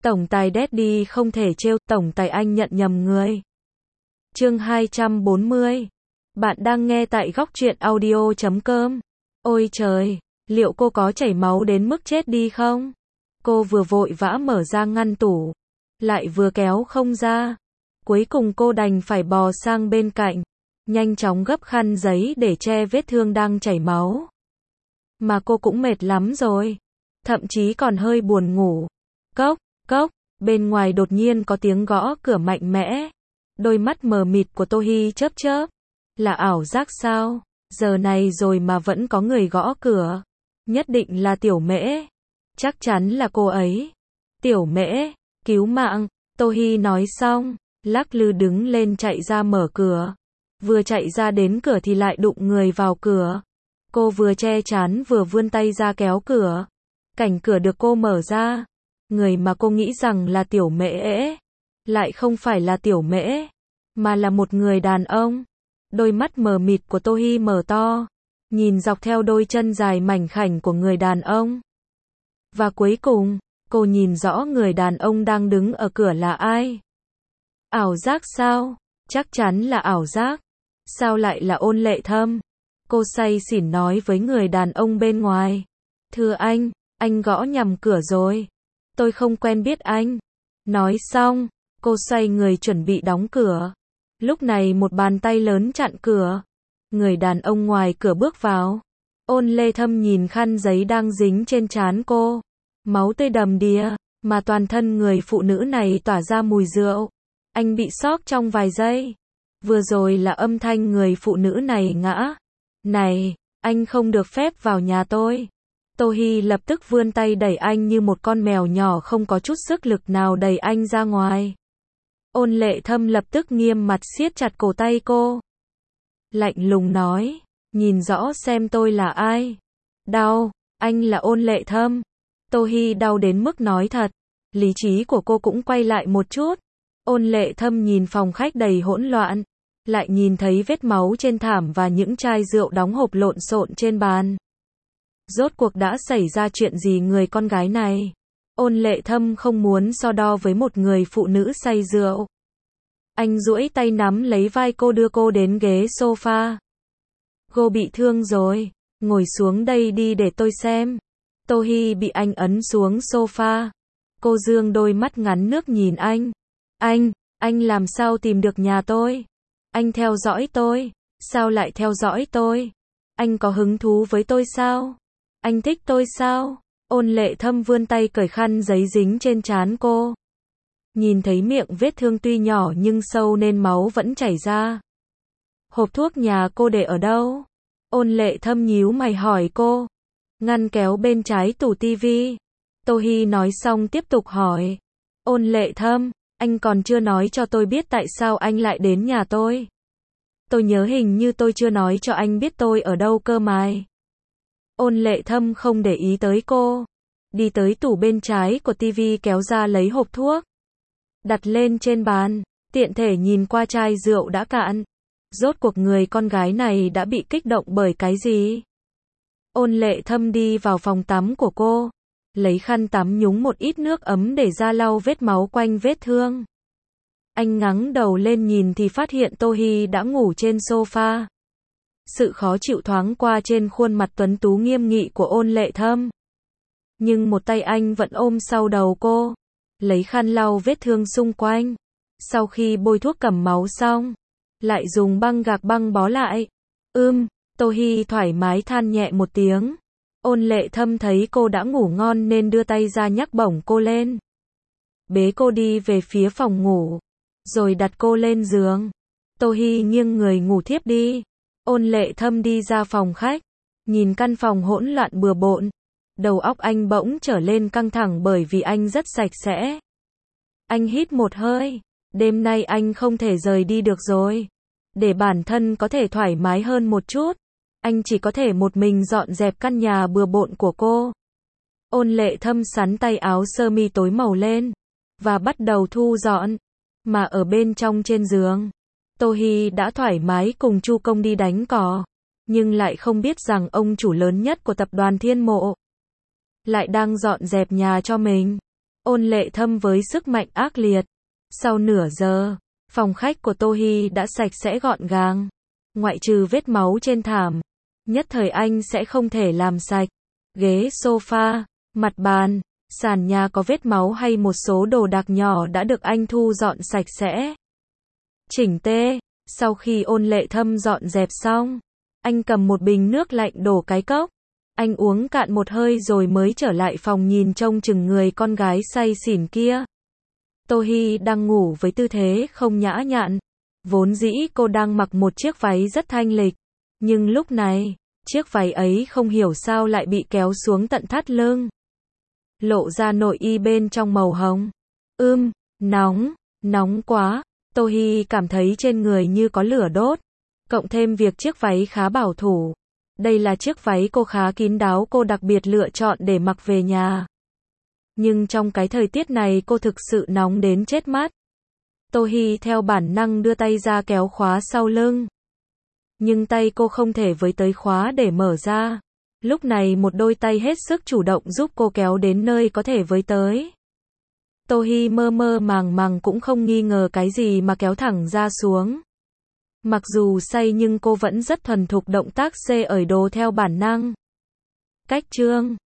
Tổng tài Daddy không thể trêu, tổng tài anh nhận nhầm người. Chương 240. Bạn đang nghe tại góc truyện audio.com. Ôi trời, liệu cô có chảy máu đến mức chết đi không? Cô vừa vội vã mở ra ngăn tủ, lại vừa kéo không ra. Cuối cùng cô đành phải bò sang bên cạnh, nhanh chóng gấp khăn giấy để che vết thương đang chảy máu. Mà cô cũng mệt lắm rồi, thậm chí còn hơi buồn ngủ. Cốc, cốc, bên ngoài đột nhiên có tiếng gõ cửa mạnh mẽ. Đôi mắt mờ mịt của Tô Hi chớp chớp. Là ảo giác sao? Giờ này rồi mà vẫn có người gõ cửa. Nhất định là Tiểu Mễ. Chắc chắn là cô ấy. Tiểu Mễ, cứu mạng. Tô Hi nói xong, lắc lư đứng lên chạy ra mở cửa. Vừa chạy ra đến cửa thì lại đụng người vào cửa. Cô vừa che chắn vừa vươn tay ra kéo cửa. Cảnh cửa được cô mở ra. Người mà cô nghĩ rằng là Tiểu Mễ lại không phải là Tiểu Mễ, mà là một người đàn ông. Đôi mắt mờ mịt của Tô Hi mở to, nhìn dọc theo đôi chân dài mảnh khảnh của người đàn ông. Và cuối cùng, cô nhìn rõ người đàn ông đang đứng ở cửa là ai. Ảo giác sao? Chắc chắn là ảo giác. Sao lại là Ôn Lệ Thâm? Cô say xỉn nói với người đàn ông bên ngoài. Thưa anh gõ nhầm cửa rồi. Tôi không quen biết anh. Nói xong, cô xoay người chuẩn bị đóng cửa. Lúc này một bàn tay lớn chặn cửa. Người đàn ông ngoài cửa bước vào. Ôn Lệ Thâm nhìn khăn giấy đang dính trên trán cô. Máu tươi đầm đìa, mà toàn thân người phụ nữ này tỏa ra mùi rượu. Anh bị sốc trong vài giây. Vừa rồi là âm thanh người phụ nữ này ngã. Này, anh không được phép vào nhà tôi. Tô Hi lập tức vươn tay đẩy anh như một con mèo nhỏ không có chút sức lực nào đẩy anh ra ngoài. Ôn Lệ Thâm lập tức nghiêm mặt siết chặt cổ tay cô. Lạnh lùng nói, nhìn rõ xem tôi là ai. Đau, anh là Ôn Lệ Thâm. Tô Hi đau đến mức nói thật. Lý trí của cô cũng quay lại một chút. Ôn Lệ Thâm nhìn phòng khách đầy hỗn loạn. Lại nhìn thấy vết máu trên thảm và những chai rượu đóng hộp lộn xộn trên bàn. Rốt cuộc đã xảy ra chuyện gì người con gái này? Ôn Lệ Thâm không muốn so đo với một người phụ nữ say rượu. Anh duỗi tay nắm lấy vai cô đưa cô đến ghế sofa. Cô bị thương rồi, ngồi xuống đây đi để tôi xem. Tô Hi bị anh ấn xuống sofa. Cô dương đôi mắt ngắn nước nhìn anh. Anh làm sao tìm được nhà tôi? Anh theo dõi tôi. Sao lại theo dõi tôi? Anh có hứng thú với tôi sao? Anh thích tôi sao? Ôn Lệ Thâm vươn tay cởi khăn giấy dính trên trán cô. Nhìn thấy miệng vết thương tuy nhỏ nhưng sâu nên máu vẫn chảy ra. Hộp thuốc nhà cô để ở đâu? Ôn Lệ Thâm nhíu mày hỏi cô. Ngăn kéo bên trái tủ tivi. Tô Hi nói xong tiếp tục hỏi. Ôn Lệ Thâm, anh còn chưa nói cho tôi biết tại sao anh lại đến nhà tôi. Tôi nhớ hình như tôi chưa nói cho anh biết tôi ở đâu cơ mà. Ôn Lệ Thâm không để ý tới cô. Đi tới tủ bên trái của tivi kéo ra lấy hộp thuốc. Đặt lên trên bàn, tiện thể nhìn qua chai rượu đã cạn. Rốt cuộc người con gái này đã bị kích động bởi cái gì? Ôn Lệ Thâm đi vào phòng tắm của cô. Lấy khăn tắm nhúng một ít nước ấm để ra lau vết máu quanh vết thương. Anh ngẩng đầu lên nhìn thì phát hiện Tô Hi đã ngủ trên sofa. Sự khó chịu thoáng qua trên khuôn mặt tuấn tú nghiêm nghị của Ôn Lệ Thâm. Nhưng một tay anh vẫn ôm sau đầu cô. Lấy khăn lau vết thương xung quanh. Sau khi bôi thuốc cầm máu xong, lại dùng băng gạc băng bó lại. Tô Hi thoải mái than nhẹ một tiếng. Ôn Lệ Thâm thấy cô đã ngủ ngon nên đưa tay ra nhấc bổng cô lên. Bế cô đi về phía phòng ngủ. Rồi đặt cô lên giường. Tô Hi nghiêng người ngủ thiếp đi. Ôn Lệ Thâm đi ra phòng khách. Nhìn căn phòng hỗn loạn bừa bộn. Đầu óc anh bỗng trở lên căng thẳng bởi vì anh rất sạch sẽ. Anh hít một hơi. Đêm nay anh không thể rời đi được rồi. Để bản thân có thể thoải mái hơn một chút. Anh chỉ có thể một mình dọn dẹp căn nhà bừa bộn của cô. Ôn Lệ Thâm sắn tay áo sơ mi tối màu lên. Và bắt đầu thu dọn. Mà ở bên trong trên giường. Tô Hi đã thoải mái cùng Chu Công đi đánh cò. Nhưng lại không biết rằng ông chủ lớn nhất của tập đoàn Thiên Mộ lại đang dọn dẹp nhà cho mình. Ôn Lệ Thâm với sức mạnh ác liệt. Sau nửa giờ, phòng khách của Tô Hi đã sạch sẽ gọn gàng. Ngoại trừ vết máu trên thảm, nhất thời anh sẽ không thể làm sạch. Ghế sofa, mặt bàn, sàn nhà có vết máu hay một số đồ đạc nhỏ đã được anh thu dọn sạch sẽ. Chỉnh tê, sau khi Ôn Lệ Thâm dọn dẹp xong, anh cầm một bình nước lạnh đổ cái cốc. Anh uống cạn một hơi rồi mới trở lại phòng nhìn trông chừng người con gái say xỉn kia. Tô Hi đang ngủ với tư thế không nhã nhặn. Vốn dĩ cô đang mặc một chiếc váy rất thanh lịch. Nhưng lúc này, chiếc váy ấy không hiểu sao lại bị kéo xuống tận thắt lưng. Lộ ra nội y bên trong màu hồng. Nóng quá. Tô Hi cảm thấy trên người như có lửa đốt. Cộng thêm việc chiếc váy khá bảo thủ. Đây là chiếc váy cô khá kín đáo cô đặc biệt lựa chọn để mặc về nhà. Nhưng trong cái thời tiết này cô thực sự nóng đến chết mắt. Tô Hi theo bản năng đưa tay ra kéo khóa sau lưng. Nhưng tay cô không thể với tới khóa để mở ra. Lúc này một đôi tay hết sức chủ động giúp cô kéo đến nơi có thể với tới. Tô Hi mơ mơ màng màng cũng không nghi ngờ cái gì mà kéo thẳng ra xuống. Mặc dù say nhưng cô vẫn rất thuần thục động tác xê ởi đồ theo bản năng. Cách chương